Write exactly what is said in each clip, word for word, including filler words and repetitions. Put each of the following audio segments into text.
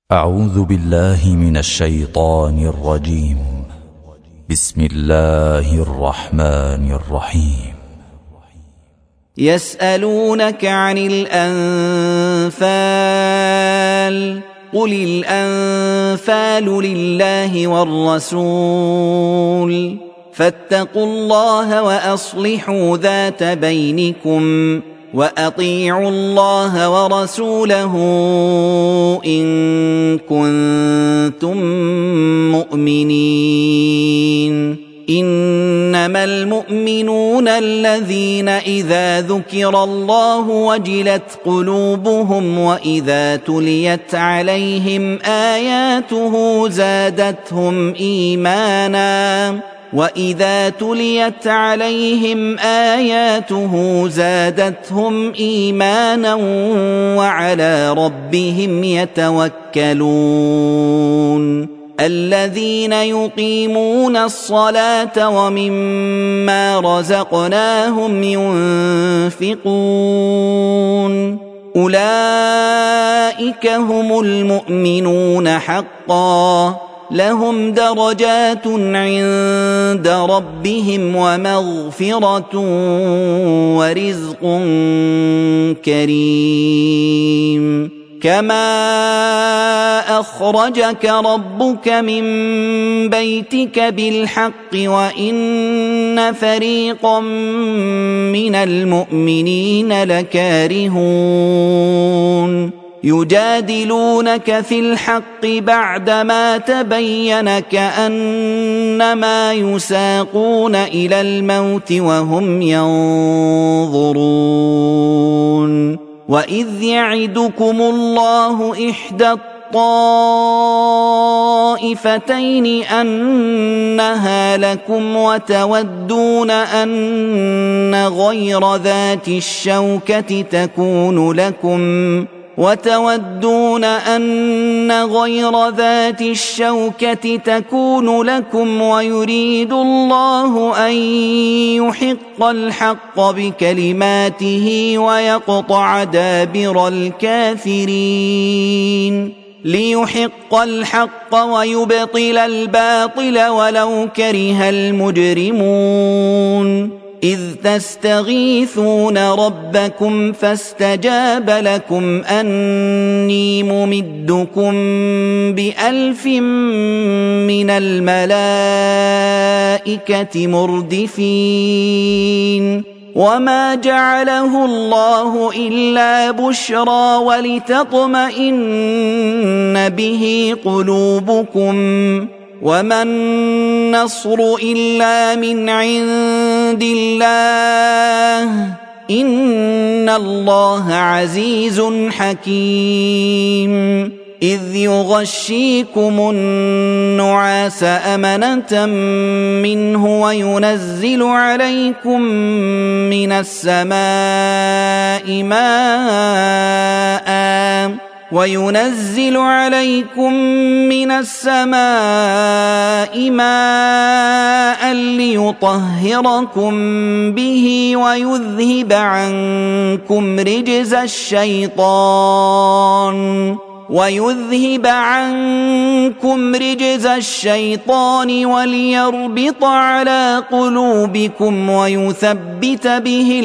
أعوذ بالله من الشيطان الرجيم. بسم الله الرحمن الرحيم. يسألونك عن الأنفال قل الأنفال لله والرسول فاتقوا الله وأصلحوا ذات بينكم وأطيعوا الله ورسوله إن كنتم مؤمنين. إنما المؤمنون الذين إذا ذكر الله وجلت قلوبهم وإذا تليت عليهم آياته زادتهم إيمانا وإذا تليت عليهم آياته زادتهم إيمانا وعلى ربهم يتوكلون. الذين يقيمون الصلاة ومما رزقناهم ينفقون أولئك هم المؤمنون حقا لهم درجات عند ربهم ومغفرة ورزق كريم. كما أخرجك ربك من بيتك بالحق وإن فريقا من المؤمنين لكارهون يجادلونك في الحق بعدما تبين كأنما يساقون إلى الموت وهم ينظرون. وإذ يعدكم الله إحدى الطائفتين أنها لكم وتودون أن غير ذات الشوكة تكون لكم وتودون أن غير ذات الشوكة تكون لكم ويريد الله أن يحق الحق بكلماته ويقطع دابر الكافرين ليحق الحق ويبطل الباطل ولو كره المجرمون. إذ تستغيثون ربكم فاستجاب لكم أني ممدكم بألف من الملائكة مردفين. وما جعله الله إلا بشرى ولتطمئن به قلوبكم وما النصر إلا من عند الله إن الله عزيز حكيم. إذ يغشيكم النعاس أمنة منه وينزل عليكم من السماء ماءً وينزل عليكم من السماء ماء ليطهركم به ويذهب عنكم رجز الشيطان ويذهب عنكم رجز الشيطان وليربط على قلوبكم ويثبت به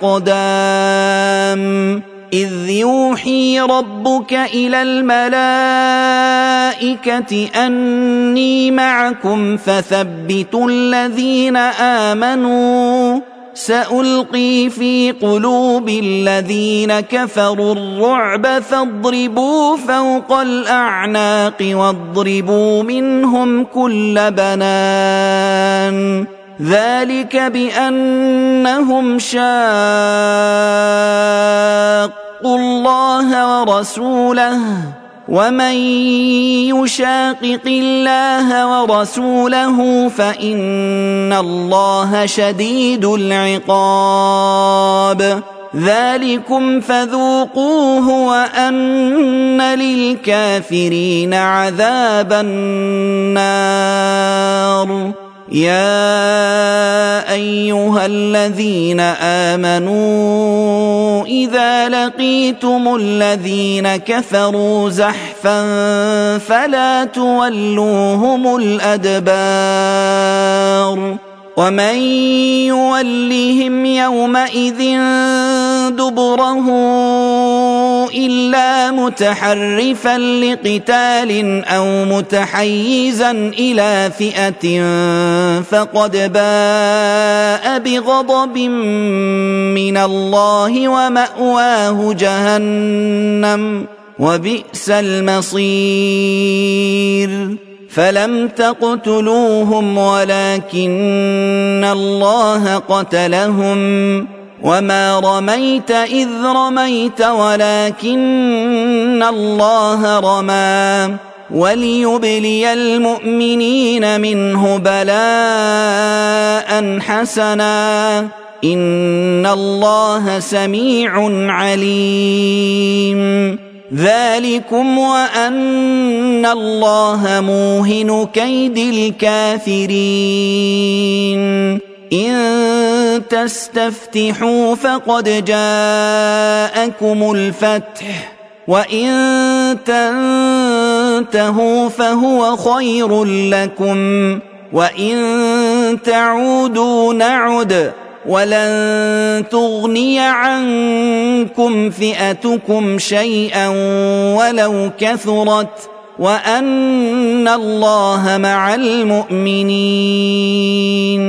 الأقدام. إذ يوحي ربك إلى الملائكة أني معكم فثبتوا الذين آمنوا سألقي في قلوب الذين كفروا الرعب فاضربوا فوق الأعناق واضربوا منهم كل بنان. ذلك بأنهم شاقوا الله ورسوله ومن يشاقق الله ورسوله فإن الله شديد العقاب. ذلكم فذوقوه وأن للكافرين عذاب النار. يا أيها الذين آمنوا إذا لقيتم الذين كفروا زحفا فلا تولوهم الأدبار ومن يولهم يومئذ دبره إلا متحرفا لقتال أو متحيزا إلى فئة فقد باء بغضب من الله ومأواه جهنم وبئس المصير فلم تقتلوهم ولكن الله قتلهم وما رميت إذ رميت ولكن الله رمى وليبلي المؤمنين منه بلاء حسنا إن الله سميع عليم ذلكم وأن الله موهن كيد الكافرين إن تستفتحوا فقد جاءكم الفتح وإن تنتهوا فهو خير لكم وإن تعودوا نعد ولن تغني عنكم فئتكم شيئا ولو كثرت وأن الله مع المؤمنين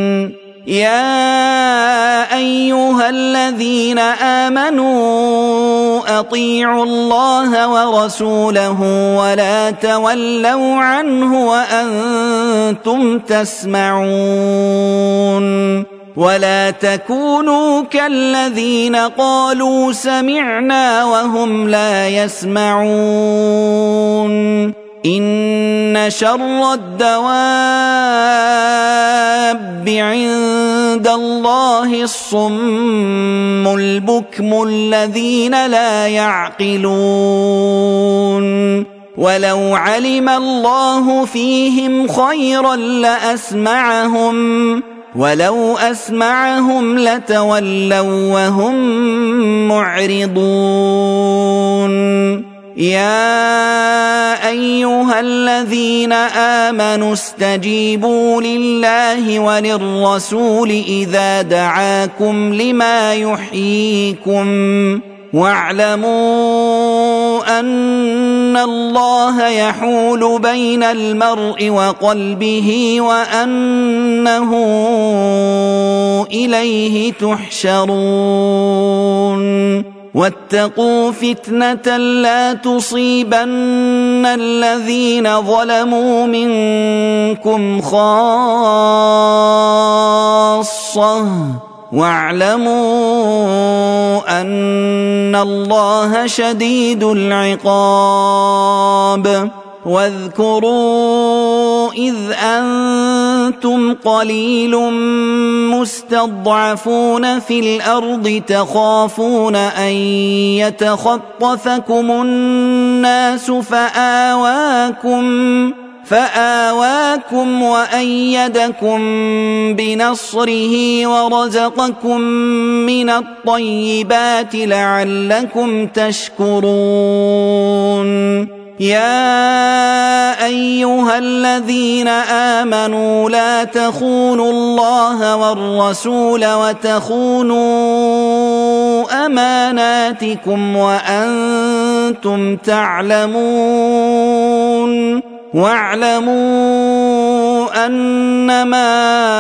يا أيها الذين آمنوا أطيعوا الله ورسوله ولا تولوا عنه وأنتم تسمعون ولا تكونوا كالذين قالوا سمعنا وهم لا يسمعون إن شر الدواب عند الله الصم البكم الذين لا يعقلون ولو علم الله فيهم خيرا لأسمعهم ولو أسمعهم لتولوا وهم معرضون يا أيها الذين آمنوا استجيبوا لله وللرسول إذا دعاكم لما يحييكم واعلموا أن الله يحول بين المرء وقلبه وأنه إليه تحشرون واتقوا فتنة لا تصيبن الذين ظلموا منكم خاصة واعلموا أن الله شديد العقاب واذكروا إذ أنتم قليل مستضعفون في الأرض تخافون أن يتخطفكم الناس فآواكم فآواكم وأيدكم بنصره ورزقكم من الطيبات لعلكم تشكرون يا أيها الذين آمنوا لا تخونوا الله والرسول وتخونوا أماناتكم وأنتم تعلمون واعلموا أنما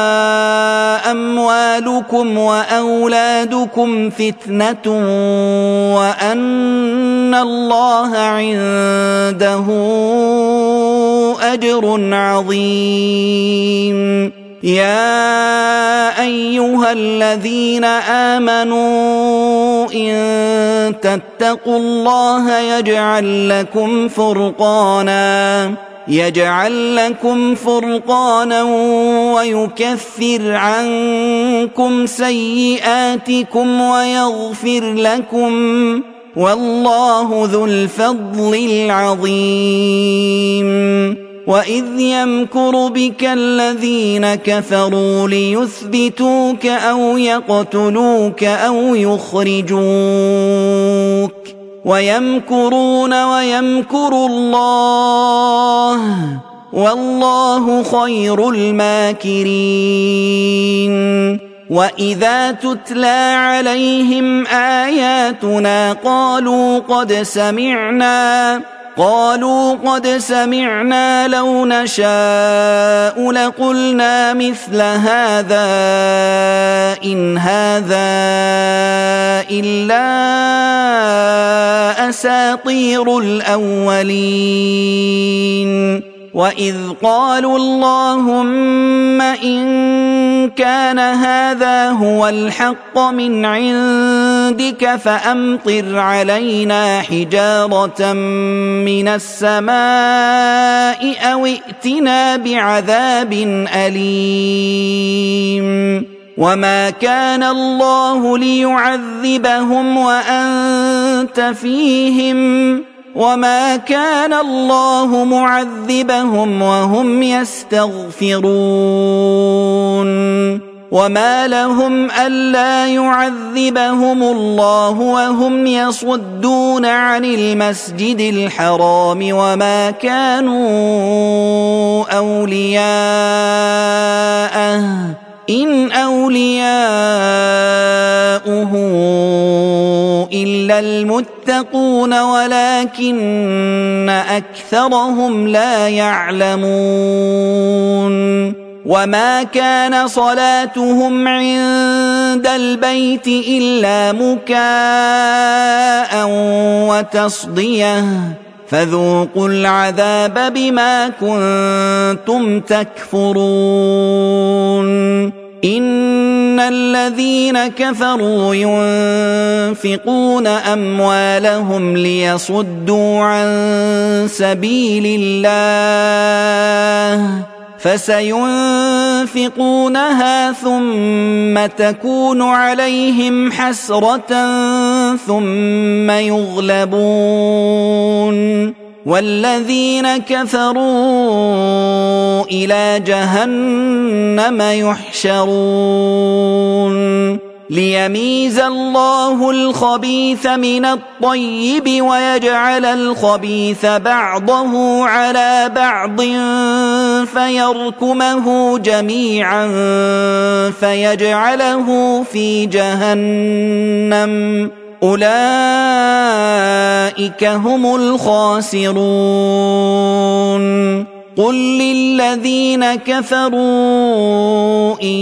أموالكم وأولادكم فتنة وأن الله عنده أجر عظيم يا أيها الذين آمنوا إن تتقوا الله يجعل لكم فرقانا يجعل لكم فرقانا ويكفر عنكم سيئاتكم ويغفر لكم والله ذو الفضل العظيم وإذ يمكر بك الذين كفروا ليثبتوك أو يقتلوك أو يخرجوك ويمكرون ويمكر الله والله خير الماكرين وإذا تتلى عليهم آياتنا قالوا قد سمعنا قالوا قد سمعنا لو نشاء لقلنا مثل هذا إن هذا إلا أساطير الأولين وإذ قالوا اللهم إن كان هذا هو الحق من عندك فأمطر علينا حجارة من السماء أو ائتنا بعذاب أليم وما كان الله ليعذبهم وأنت فيهم وما كان الله معذبهم وهم يستغفرون وما لهم ألا يعذبهم الله وهم يصدون عن المسجد الحرام وما كانوا أولياءه إن أولياؤه إلا المتقون ولكن أكثرهم لا يعلمون وما كان صلاتهم عند البيت إلا مكاء وتصدية فذوقوا العذاب بما كنتم تكفرون إن الذين كفروا ينفقون أموالهم ليصدوا عن سبيل الله فسينفقونها ثم تكون عليهم حسرة ثم يغلبون والذين كفروا إلى جهنم يحشرون ليميز الله الخبيث من الطيب ويجعل الخبيث بعضه على بعض فيركمه جميعا فيجعله في جهنم أولئك هم الخاسرون قل للذين كفروا إن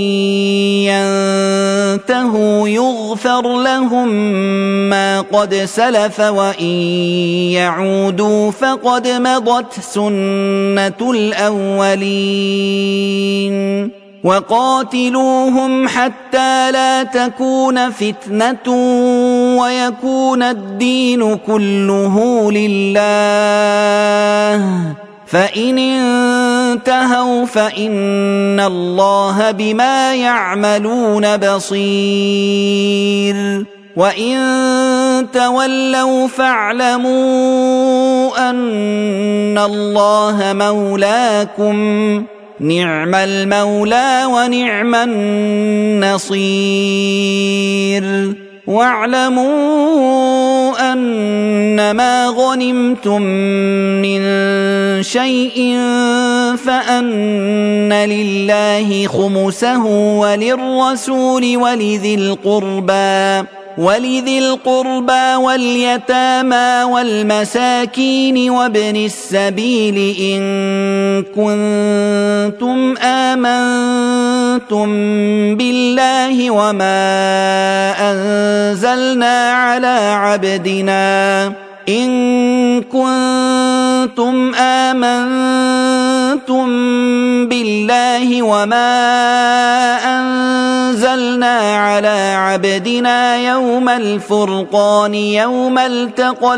ينتهوا يغفر لهم ما قد سلف وإن يعودوا فقد مضت سنة الأولين وقاتلوهم حتى لا تكون فتنة ويكون الدين كله لله فإن انتهوا فإن الله بما يعملون بصير وإن تولوا فاعلموا أن الله مولاكم نعم المولى ونعم النصير واعلموا أنما غنمتم من شيء فأن لله خمسه وللرسول ولذي القربى ولذي القربى واليتامى والمساكين وابن السبيل إن كنتم آمنتم بالله وما أنزلنا على عبدنا إن كنتم آمنتم بالله وما أنزلنا على عبدنا يوم الفرقان يوم التقى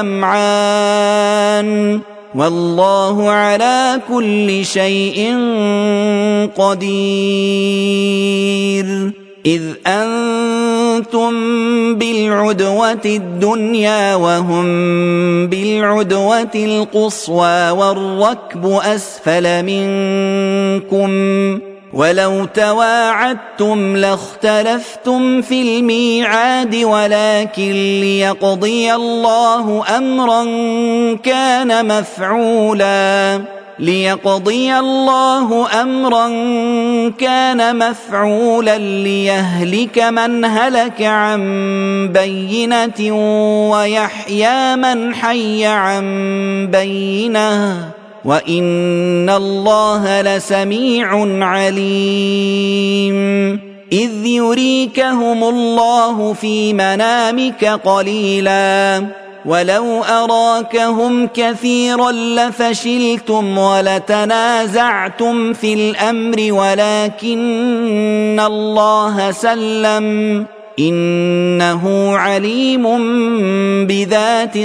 الجمعان والله على كل شيء قدير إذ أنتم بالعدوة الدنيا وهم بالعدوة القصوى والركب أسفل منكم ولو تواعدتم لاختلفتم في الميعاد ولكن ليقضي الله أمرا كان مفعولا ليقضي الله أمرا كان مفعولا ليهلك من هلك عن بينة ويحيى من حي عن بينة وإن الله لسميع عليم إذ يريكهم الله في منامك قليلا ولو أراكهم كثيرا لفشلتم ولتنازعتم في الأمر ولكن الله سلم إنه عليم بذات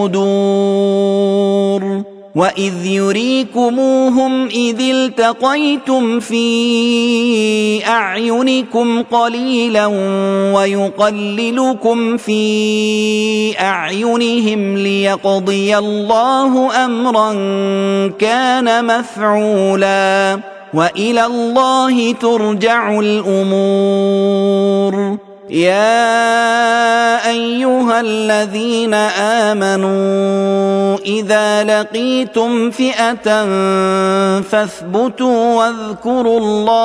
الصدور وإذ يريكموهم إذ التقيتم في أعينكم قليلا ويقللكم في أعينهم ليقضي الله أمرا كان مفعولا وإلى الله ترجع الأمور يا أيها الذين آمنوا إذا لقيتم فئة فاثبتوا واذكروا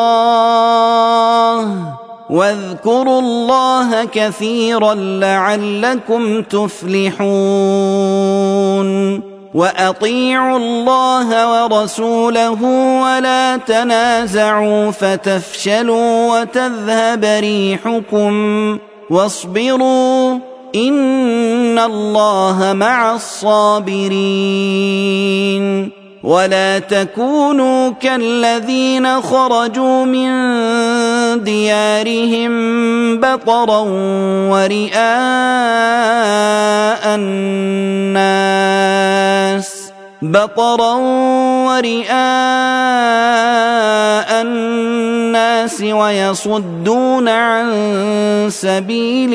الله واذكروا الله كثيرا لعلكم تفلحون وأطيعوا الله ورسوله ولا تنازعوا فتفشلوا وتذهب ريحكم واصبروا إن الله مع الصابرين ولا تكونوا كالذين خرجوا من ديارهم بطرا ورئاء الناس بطرا ورئاء الناس ويصدون عن سبيل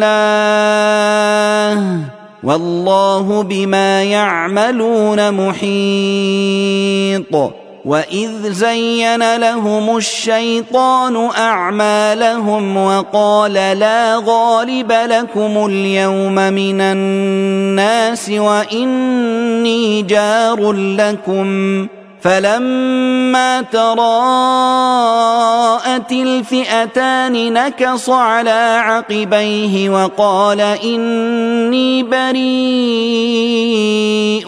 الله والله بما يعملون محيط وإذ زين لهم الشيطان أعمالهم وقال لا غالب لكم اليوم من الناس وإني جار لكم فلما تراءت الفئتان نكص على عقبيه وقال إني بريء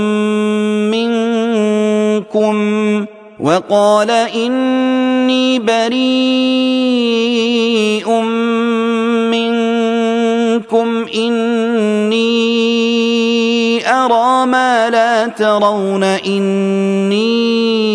منكم وقال إني بريء منكم إني أرى ما لا ترون إني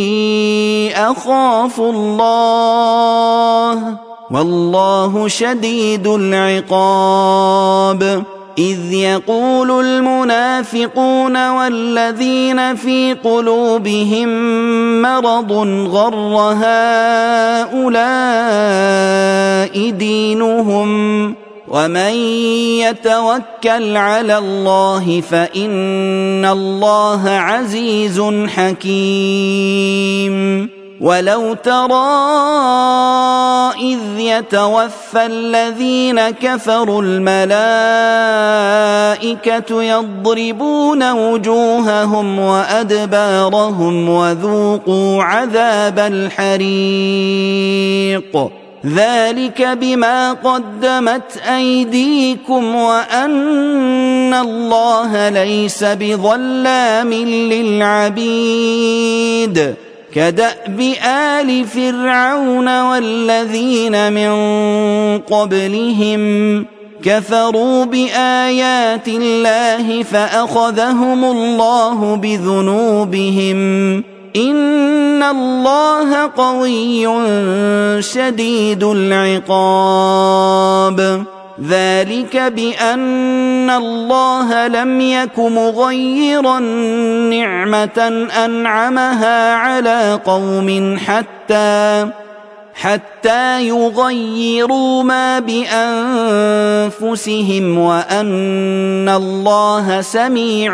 أخاف الله والله شديد العقاب إذ يقول المنافقون والذين في قلوبهم مرض غر هؤلاء دينهم ومن يتوكل على الله فإن الله عزيز حكيم ولو ترى إذ يتوفى الذين كفروا الملائكة يضربون وجوههم وأدبارهم وذوقوا عذاب الحريق ذلك بما قدمت أيديكم وأن الله ليس بظلام للعبيد كدأب آل فرعون والذين من قبلهم كفروا بآيات الله فأخذهم الله بذنوبهم إن الله قوي شديد العقاب ذلك بأن الله لم يك مغيرا نعمة أنعمها على قوم حتى حتى يغيروا ما بأنفسهم وأن الله سميع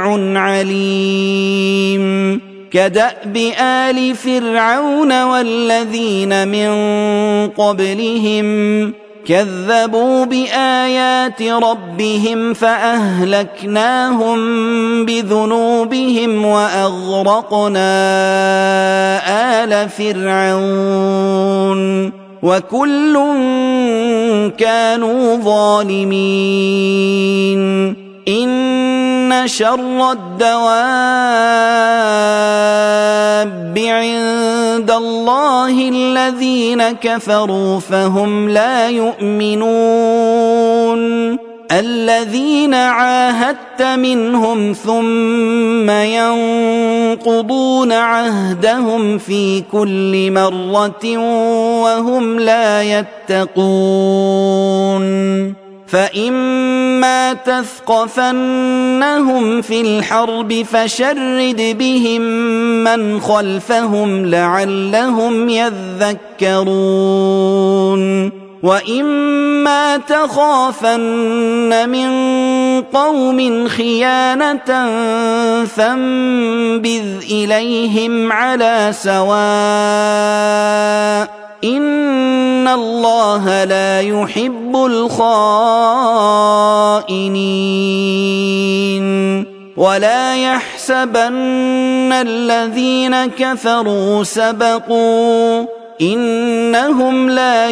عليم. كدأب آل فرعون والذين من قبلهم كذبوا بآيات ربهم فأهلكناهم بذنوبهم وأغرقنا آل فرعون وكل كانوا ظالمين. إن شر الدواب عند الله الذين كفروا فهم لا يؤمنون. الذين عاهدت منهم ثم ينقضون عهدهم في كل مرة وهم لا يتقون. فإما تثقفنهم في الحرب فشرد بهم من خلفهم لعلهم يذكرون. وإما تخافن من قوم خيانة فانبذ إليهم على سواء إن الله لا يحب الخائنين. ولا يحسبن الذين كفروا سبقوا إنهم لا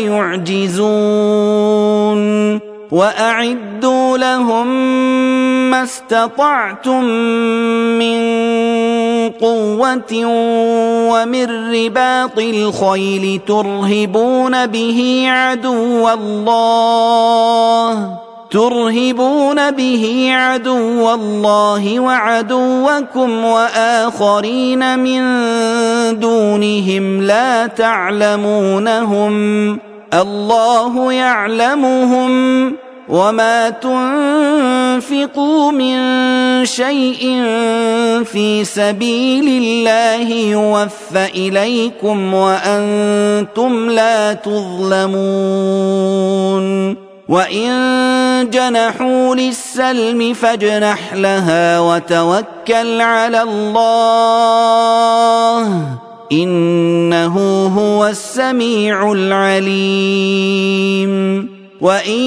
يعجزون. وأعدوا لهم ما استطعتم من قوة ومن رباط الخيل ترهبون به عدو الله ترهبون به عدو الله وعدوكم وآخرين من دونهم لا تعلمونهم الله يعلمهم. وما تنفقوا من شيء في سبيل الله يوفى إليكم وأنتم لا تظلمون. وإن جنحوا للسلم فاجنح لها وتوكل على الله إنه هو السميع العليم. وإن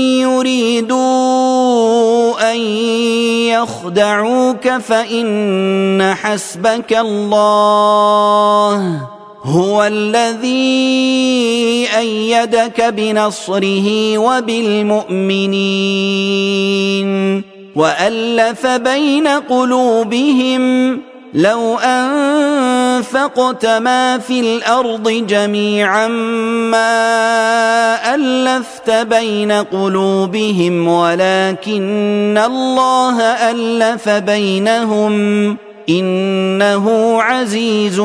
يريدوا أن يخدعوك فإن حسبك الله هو الذي أيدك بنصره وبالمؤمنين وألف بين قلوبهم لو أنفقت ما في الأرض جميعا ما ألفت بين قلوبهم ولكن الله ألف بينهم إنه عزيز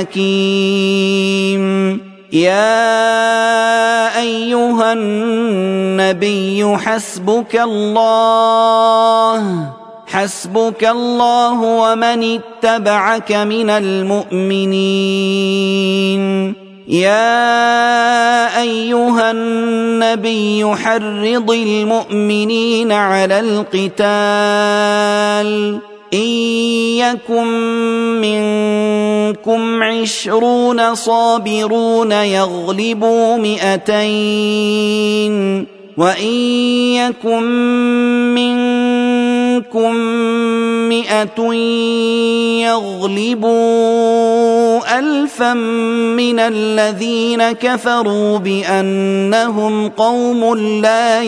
حكيم. يا أيها النبي حسبك الله حسبك الله ومن اتبعك من المؤمنين. يا أيها النبي حرض المؤمنين على القتال إن يكن منكم عشرون صابرون يغلبوا مئتين وإن يكن منكم مئة يغلبوا ألفا من الذين كفروا بأنهم قوم لا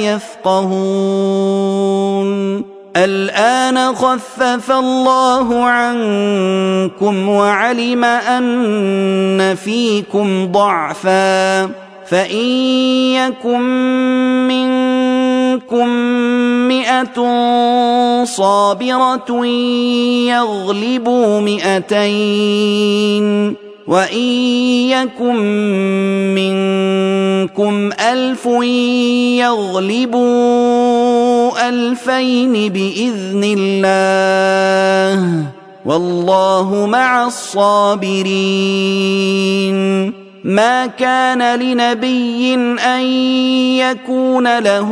يفقهون. الآن خفف الله عنكم وعلم أن فيكم ضعفا فإن يكن منكم مئة صابرة يغلبوا مئتين وإن يكن منكم ألف يغلبوا ألفين بإذن الله والله مع الصابرين. ما كان لنبي أن يكون له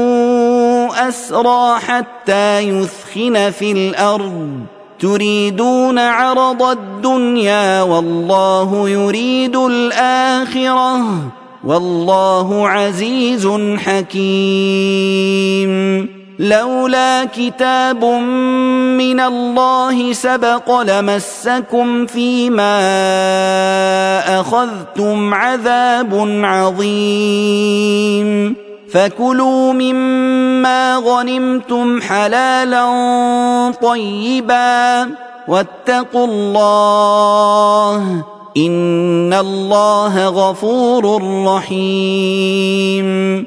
أسرى حتى يثخن في الأرض تريدون عرض الدنيا والله يريد الآخرة والله عزيز حكيم. لولا كتاب من الله سبق لمسكم فيما أخذتم عذاب عظيم، فكلوا مما غنمتم حلالا طيبا واتقوا الله إن الله غفور رحيم.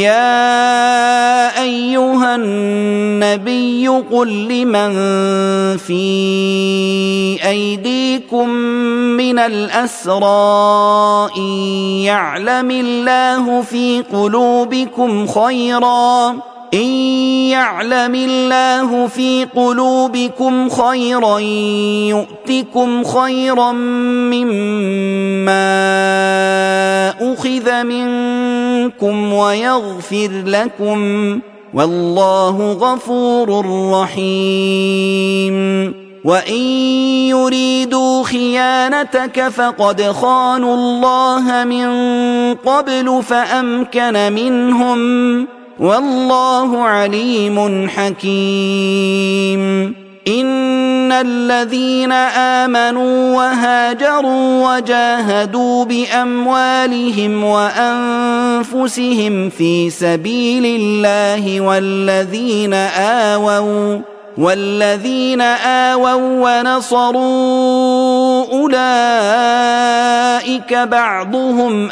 يا أيها النبي قل لمن في أيديكم من الأسرى إن يعلم الله في قلوبكم خيرا إن يعلم الله في قلوبكم خيرا يؤتكم خيرا مما أخذ منكم ويغفر لكم والله غفور رحيم. وإن يريدوا خيانتك فقد خانوا الله من قبل فأمكن منهم والله عليم حكيم. إن الذين آمنوا وهاجروا وجاهدوا بأموالهم وأنفسهم في سبيل الله والذين آووا والذين آووا ونصروا أولئك بعضهم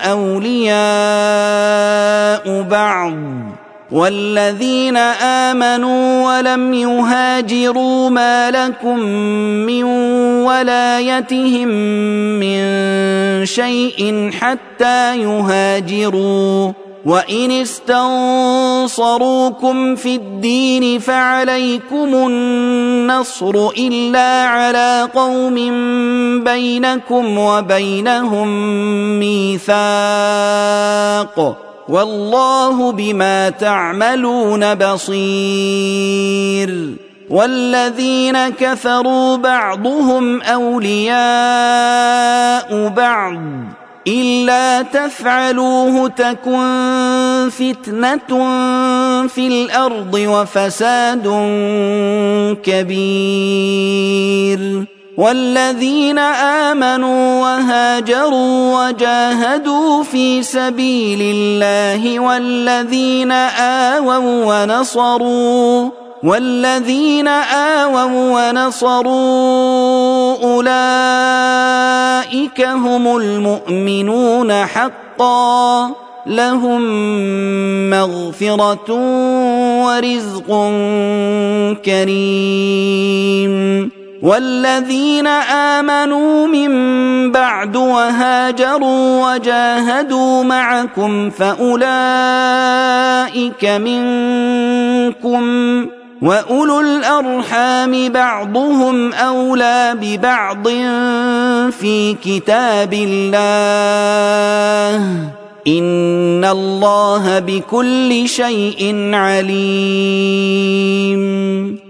أولياء بعض والذين آمنوا ولم يهاجروا ما لكم من ولايتهم من شيء حتى يهاجروا وإن استنصروكم في الدين فعليكم النصر إلا على قوم بينكم وبينهم ميثاق والله بما تعملون بصير. والذين كفروا بعضهم أولياء بعض إلا تفعلوه تكن فتنة في الأرض وفساد كبير. والذين آمنوا وهاجروا وجاهدوا في سبيل الله والذين آووا ونصروا والذين آووا ونصروا أولئك هم المؤمنون حقا لهم مغفرة ورزق كريم. والذين آمنوا من بعد وهاجروا وجاهدوا معكم فأولئك منكم وأولو الأرحام بعضهم أولى ببعض في كتاب الله إن الله بكل شيء عليم.